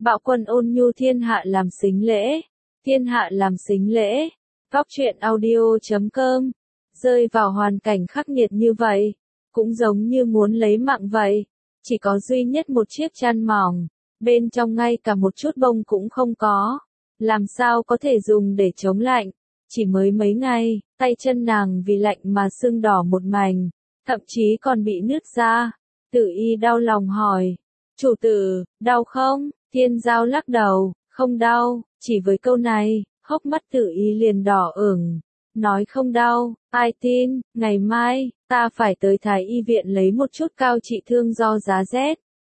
Bạo quân ôn nhu thiên hạ làm sính lễ. Thiên hạ làm sính lễ. Góc truyện audio.com. Rơi vào hoàn cảnh khắc nghiệt như vậy, cũng giống như muốn lấy mạng vậy. Chỉ có duy nhất một chiếc chăn mỏng, bên trong ngay cả một chút bông cũng không có. Làm sao có thể dùng để chống lạnh? Chỉ mới mấy ngày, tay chân nàng vì lạnh mà sưng đỏ một mảnh, thậm chí còn bị nứt ra. Tử Y đau lòng hỏi, chủ tử, đau không? Thiên Giao lắc đầu, không đau. Chỉ với câu này, hốc mắt Tử Y liền đỏ ửng, nói không đau, ai tin, ngày mai, ta phải tới Thái Y viện lấy một chút cao trị thương do giá rét.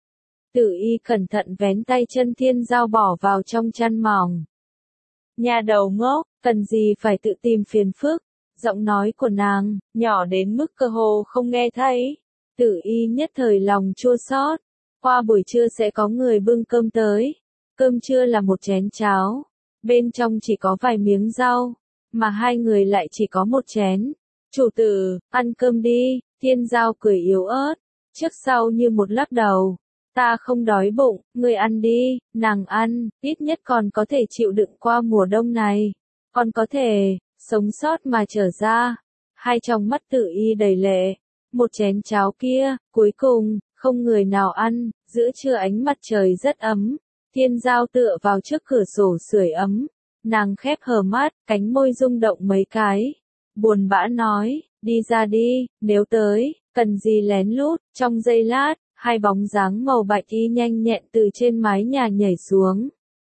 Tử Y cẩn thận vén tay chân Thiên Giao bỏ vào trong chăn mỏng. Nhà đầu ngốc, cần gì phải tự tìm phiền phức. Giọng nói của nàng, nhỏ đến mức cơ hồ không nghe thấy. Tử Y nhất thời lòng chua xót. Qua buổi trưa sẽ có người bưng cơm tới. Cơm trưa là một chén cháo. Bên trong chỉ có vài miếng rau. Mà hai người lại chỉ có một chén. Chủ tử, ăn cơm đi. Thiên Giao cười yếu ớt. Trước sau như một lắc đầu. Ta không đói bụng, ngươi ăn đi. Nàng ăn, ít nhất còn có thể chịu đựng qua mùa đông này. Còn có thể, sống sót mà trở ra. Hai trong mắt Tử Y đầy lệ. Một chén cháo kia, cuối cùng, không người nào ăn. Giữa trưa ánh mặt trời rất ấm. Thiên Giao tựa vào trước cửa sổ sưởi ấm. Nàng khép hờ mắt, cánh môi rung động mấy cái. Buồn bã nói, đi ra đi, nếu tới, cần gì lén lút. Trong giây lát, hai bóng dáng màu bạch y nhanh nhẹn từ trên mái nhà nhảy xuống.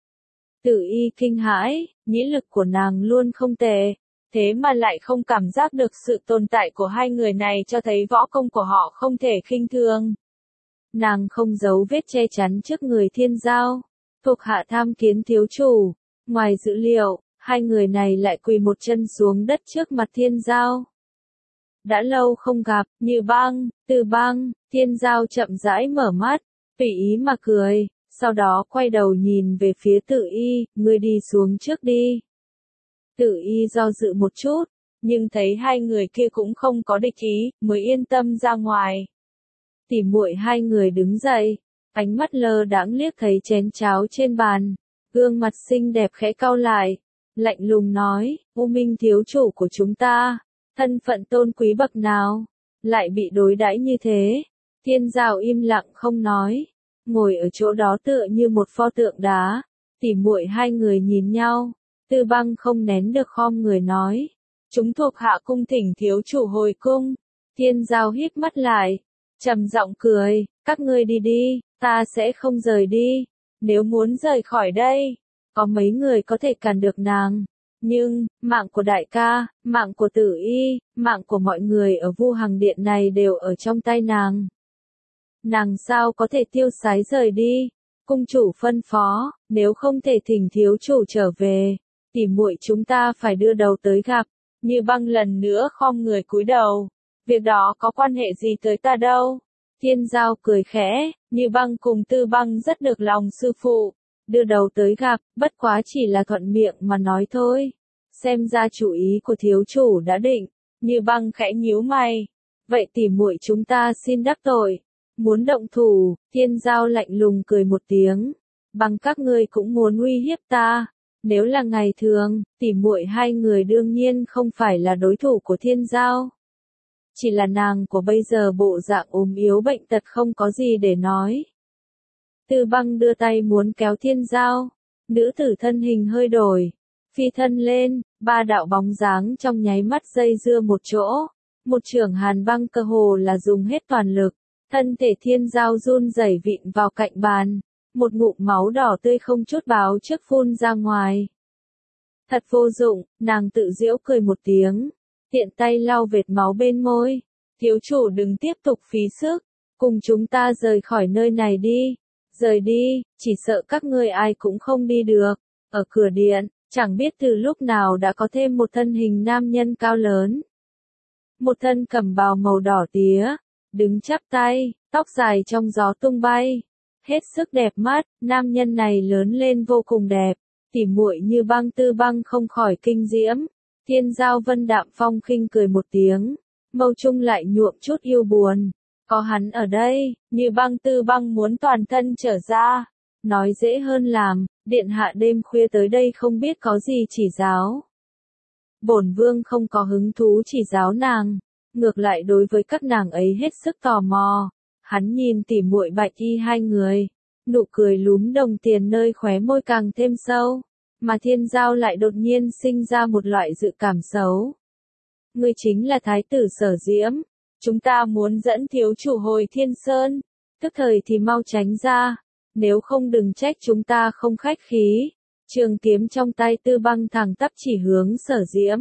Tử Y kinh hãi, nhĩ lực của nàng luôn không tệ, thế mà lại không cảm giác được sự tồn tại của hai người này, cho thấy võ công của họ không thể khinh thường. Nàng không giấu vết che chắn trước người Thiên Giao. Thuộc hạ tham kiến thiếu chủ. Ngoài dữ liệu, hai người này lại quỳ một chân xuống đất trước mặt Thiên Giao. Đã lâu không gặp, Như Băng, Từ Băng. Thiên Giao chậm rãi mở mắt, tùy ý mà cười, sau đó quay đầu nhìn về phía Tử Y, ngươi đi xuống trước đi. Tử Y do dự một chút, nhưng thấy hai người kia cũng không có địch ý, mới yên tâm ra ngoài. Tỉ muội hai người đứng dậy, ánh mắt lơ đãng liếc thấy chén cháo trên bàn, gương mặt xinh đẹp khẽ cau lại, lạnh lùng nói, U Minh thiếu chủ của chúng ta, thân phận tôn quý bậc nào, lại bị đối đãi như thế. Thiên Giao im lặng không nói, ngồi ở chỗ đó tựa như một pho tượng đá. Tỉ muội hai người nhìn nhau, Tư Băng không nén được khom người nói, chúng thuộc hạ cung thỉnh thiếu chủ hồi cung. Thiên Giao híp mắt lại, trầm giọng cười, các ngươi đi đi, ta sẽ không rời đi. Nếu muốn rời khỏi đây, có mấy người có thể cản được nàng. Nhưng, mạng của đại ca, mạng của Tử Y, mạng của mọi người ở Vu Hằng Điện này đều ở trong tay nàng. Nàng sao có thể tiêu sái rời đi? Cung chủ phân phó, nếu không thể thỉnh thiếu chủ trở về, tỉ muội chúng ta phải đưa đầu tới gặp. Như Băng lần nữa khom người cúi đầu. Việc đó có quan hệ gì tới ta đâu? Thiên Giao cười khẽ, Như Băng cùng Tư Băng rất được lòng sư phụ. Đưa đầu tới gặp, bất quá chỉ là thuận miệng mà nói thôi. Xem ra chủ ý của thiếu chủ đã định. Như Băng khẽ nhíu mày. Vậy tỉ muội chúng ta xin đắc tội. Muốn động thủ. Thiên Giao lạnh lùng cười một tiếng. Bằng các ngươi cũng muốn uy hiếp ta. Nếu là ngày thường, tỉ muội hai người đương nhiên không phải là đối thủ của Thiên Giao. Chỉ là nàng của bây giờ bộ dạng ốm yếu bệnh tật không có gì để nói. Tư Băng đưa tay muốn kéo Thiên Giao. Nữ tử thân hình hơi đổi. Phi thân lên, ba đạo bóng dáng trong nháy mắt dây dưa một chỗ. Một chưởng hàn băng cơ hồ là dùng hết toàn lực. Thân thể Thiên Giao run rẩy vịn vào cạnh bàn. Một ngụm máu đỏ tươi không chút báo trước phun ra ngoài. Thật vô dụng, nàng tự giễu cười một tiếng. Tiện tay lau vệt máu bên môi. Thiếu chủ đừng tiếp tục phí sức. Cùng chúng ta rời khỏi nơi này đi. Rời đi, chỉ sợ các ngươi ai cũng không đi được. Ở cửa điện, chẳng biết từ lúc nào đã có thêm một thân hình nam nhân cao lớn. Một thân cẩm bào màu đỏ tía, đứng chắp tay, tóc dài trong gió tung bay. Hết sức đẹp mắt, nam nhân này lớn lên vô cùng đẹp. Tỉ muội Như Băng Tư Băng không khỏi kinh diễm. Thiên Giao vân đạm phong khinh cười một tiếng. Mâu trung lại nhuộm chút yêu buồn. Có hắn ở đây, Như Băng Tư Băng muốn toàn thân trở ra. nói dễ hơn làm, điện hạ đêm khuya tới đây không biết có gì chỉ giáo. Bổn vương không có hứng thú chỉ giáo nàng, ngược lại đối với các nàng ấy hết sức tò mò. Hắn nhìn tỉ muội Bạch Y hai người, nụ cười lúm đồng tiền nơi khóe môi càng thêm sâu, mà Thiên Giao lại đột nhiên sinh ra một loại dự cảm xấu. Ngươi chính là thái tử Sở Diễm, chúng ta muốn dẫn thiếu chủ hồi Thiên Sơn, tức thời thì mau tránh ra, nếu không đừng trách chúng ta không khách khí. Trường kiếm trong tay Tư Băng thẳng tắp chỉ hướng Sở Diễm.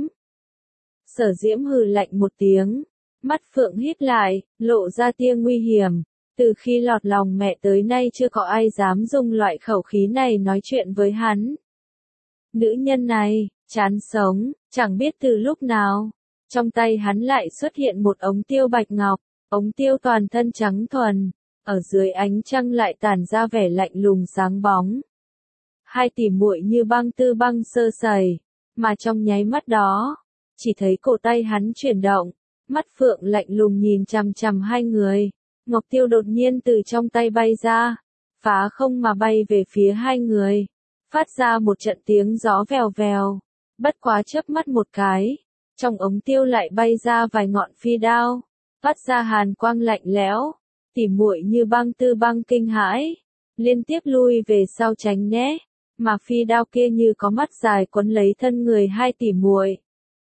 Sở Diễm hừ lạnh một tiếng, mắt phượng híp lại, lộ ra tia nguy hiểm. Từ khi lọt lòng mẹ tới nay chưa có ai dám dùng loại khẩu khí này nói chuyện với hắn. Nữ nhân này, chán sống, chẳng biết từ lúc nào, trong tay hắn lại xuất hiện một ống tiêu bạch ngọc, ống tiêu toàn thân trắng thuần, ở dưới ánh trăng lại tản ra vẻ lạnh lùng sáng bóng. Hai tỷ muội như băng Tư Băng sơ sẩy, mà trong nháy mắt đó, chỉ thấy cổ tay hắn chuyển động, mắt phượng lạnh lùng nhìn chằm chằm hai người, ngọc tiêu đột nhiên từ trong tay bay ra, phá không mà bay về phía hai người, phát ra một trận tiếng gió vèo vèo, bất quá chớp mắt một cái, trong ống tiêu lại bay ra vài ngọn phi đao, phát ra hàn quang lạnh lẽo, tỉ muội như băng Tư Băng kinh hãi, liên tiếp lui về sau tránh né, mà phi đao kia như có mắt dài quấn lấy thân người hai tỷ muội.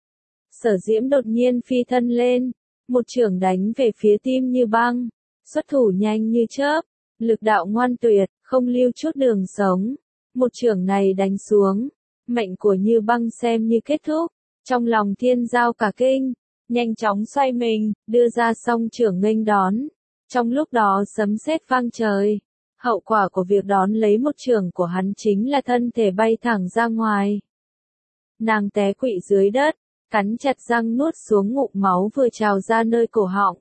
Sở Diễm đột nhiên phi thân lên, một chưởng đánh về phía Tim Như Băng, xuất thủ nhanh như chớp, lực đạo ngoan tuyệt, không lưu chút đường sống. Một chưởng này đánh xuống, mệnh của Như Băng xem như kết thúc, trong lòng Thiên Giao cả kinh, nhanh chóng xoay mình, đưa ra song chưởng nghênh đón. Trong lúc đó sấm sét vang trời, hậu quả của việc đón lấy một chưởng của hắn chính là thân thể bay thẳng ra ngoài. Nàng té quỵ dưới đất, cắn chặt răng nuốt xuống ngụm máu vừa trào ra nơi cổ họng.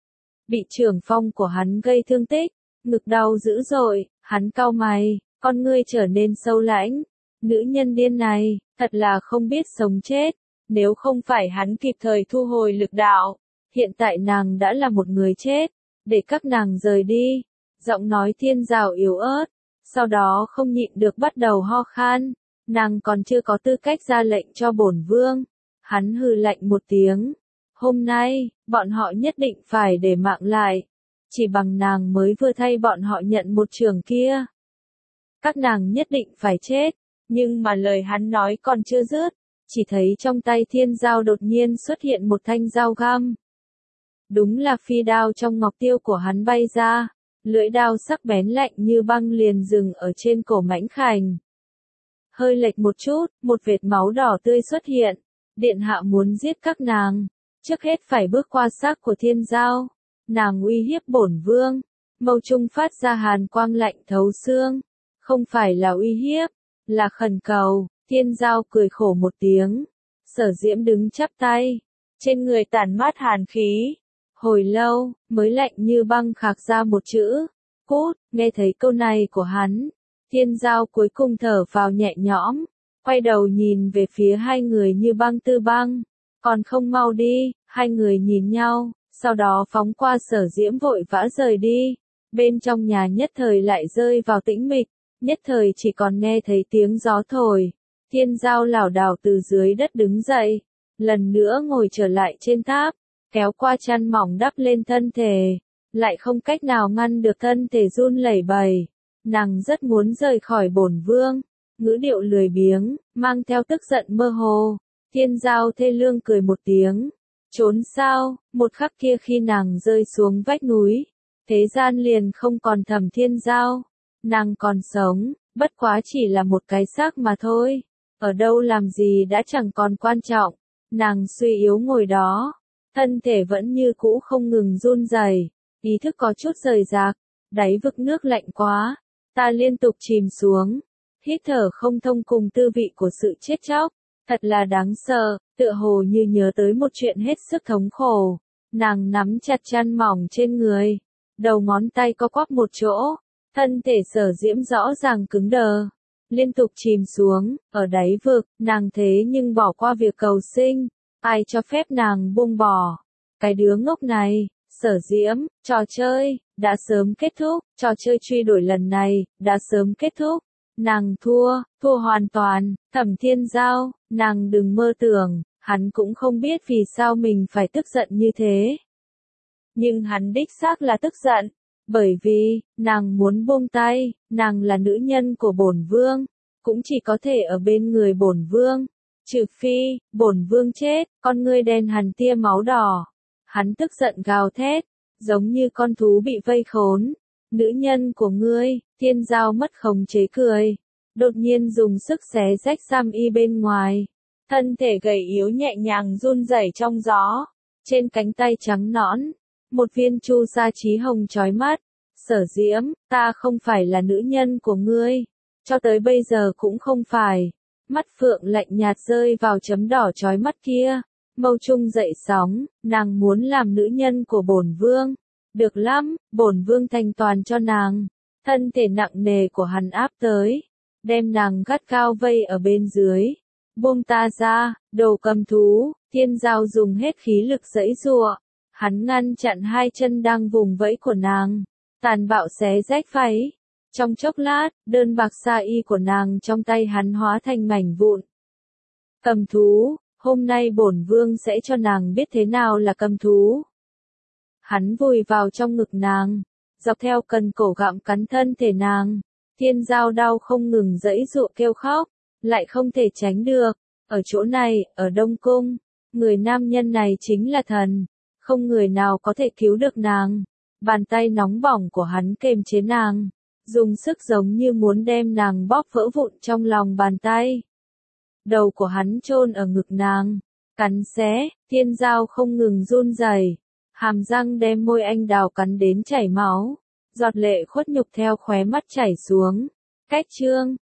Bị chưởng phong của hắn gây thương tích, ngực đau dữ dội, hắn cau mày, con ngươi trở nên sâu lãnh. Nữ nhân điên này, thật là không biết sống chết, nếu không phải hắn kịp thời thu hồi lực đạo, hiện tại nàng đã là một người chết, để các nàng rời đi. Giọng nói Thiên Giao yếu ớt, sau đó không nhịn được bắt đầu ho khan, nàng còn chưa có tư cách ra lệnh cho bổn vương. Hắn hừ lạnh một tiếng, hôm nay, bọn họ nhất định phải để mạng lại, chỉ bằng nàng mới vừa thay bọn họ nhận một chưởng kia. Các nàng nhất định phải chết, nhưng mà lời hắn nói còn chưa dứt, chỉ thấy trong tay Thiên Giao đột nhiên xuất hiện một thanh dao găm. Đúng là phi đao trong ngọc tiêu của hắn bay ra, lưỡi đao sắc bén lạnh như băng liền dừng ở trên cổ Mãnh Khảnh. Hơi lệch một chút, một vệt máu đỏ tươi xuất hiện, điện hạ muốn giết các nàng, trước hết phải bước qua xác của Thiên Giao. Nàng uy hiếp bổn vương, mâu trung phát ra hàn quang lạnh thấu xương, không phải là uy hiếp, là khẩn cầu. Thiên Giao cười khổ một tiếng, Sở Diễm đứng chắp tay, trên người tản mát hàn khí. Hồi lâu, mới lạnh như băng khạc ra một chữ, cút. Nghe thấy câu này của hắn, Thiên Giao cuối cùng thở phào nhẹ nhõm, quay đầu nhìn về phía hai người Như Băng Tư Băng, còn không mau đi. Hai người nhìn nhau, sau đó phóng qua Sở Diễm vội vã rời đi. Bên trong nhà nhất thời lại rơi vào tĩnh mịch, nhất thời chỉ còn nghe thấy tiếng gió thổi. Thiên Giao lảo đảo từ dưới đất đứng dậy, lần nữa ngồi trở lại trên tháp, kéo qua chăn mỏng đắp lên thân thể, lại không cách nào ngăn được thân thể run lẩy bẩy. Nàng rất muốn rời khỏi bổn vương, ngữ điệu lười biếng, mang theo tức giận mơ hồ. Thiên Giao thê lương cười một tiếng, trốn sao? Một khắc kia khi nàng rơi xuống vách núi, thế gian liền không còn Thẩm Thiên Giao, nàng còn sống, bất quá chỉ là một cái xác mà thôi. Ở đâu làm gì đã chẳng còn quan trọng, nàng suy yếu ngồi đó, thân thể vẫn như cũ không ngừng run rẩy, ý thức có chút rời rạc, đáy vực nước lạnh quá, ta liên tục chìm xuống, hít thở không thông cùng tư vị của sự chết chóc, thật là đáng sợ, tựa hồ như nhớ tới một chuyện hết sức thống khổ, nàng nắm chặt chăn mỏng trên người, đầu ngón tay co quắp một chỗ, thân thể Sở Diễm rõ ràng cứng đờ. Liên tục chìm xuống, ở đáy vực, nàng thế nhưng bỏ qua việc cầu sinh, ai cho phép nàng buông bỏ. Cái đứa ngốc này, Sở Diễm, trò chơi, đã sớm kết thúc, trò chơi truy đuổi lần này, đã sớm kết thúc. Nàng thua hoàn toàn, Thẩm Thiên Giao, nàng đừng mơ tưởng, hắn cũng không biết vì sao mình phải tức giận như thế. Nhưng hắn đích xác là tức giận, bởi vì, nàng muốn buông tay, nàng là nữ nhân của bổn vương, cũng chỉ có thể ở bên người bổn vương. Trừ phi, bổn vương chết, con ngươi đen hằn tia máu đỏ. Hắn tức giận gào thét, giống như con thú bị vây khốn. Nữ nhân của ngươi, Thiên Giao mất khống chế cười. Đột nhiên dùng sức xé rách xiêm y bên ngoài. Thân thể gầy yếu nhẹ nhàng run rẩy trong gió. Trên cánh tay trắng nõn, một viên chu sa chí hồng chói mắt. Sở Diễm, ta không phải là nữ nhân của ngươi. Cho tới bây giờ cũng không phải. Mắt phượng lạnh nhạt rơi vào chấm đỏ chói mắt kia. Mâu trung dậy sóng, nàng muốn làm nữ nhân của bổn vương. Được lắm, bổn vương thành toàn cho nàng. Thân thể nặng nề của hắn áp tới, đem nàng gắt gao vây ở bên dưới. Buông ta ra, đồ cầm thú, Thiên Giao dùng hết khí lực giãy giụa. Hắn ngăn chặn hai chân đang vùng vẫy của nàng, tàn bạo xé rách váy. Trong chốc lát, đơn bạc sa y của nàng trong tay hắn hóa thành mảnh vụn. Cầm thú, hôm nay bổn vương sẽ cho nàng biết thế nào là cầm thú. Hắn vùi vào trong ngực nàng, dọc theo cần cổ gặm cắn thân thể nàng. Thiên Giao đau không ngừng giãy giụa kêu khóc, lại không thể tránh được. Ở chỗ này, ở Đông Cung, người nam nhân này chính là thần, không người nào có thể cứu được nàng. Bàn tay nóng bỏng của hắn kềm chế nàng, dùng sức giống như muốn đem nàng bóp vỡ vụn trong lòng bàn tay. Đầu của hắn chôn ở ngực nàng, cắn xé, Thiên Giao không ngừng run rẩy, hàm răng đem môi anh đào cắn đến chảy máu, giọt lệ khuất nhục theo khóe mắt chảy xuống. Cách chương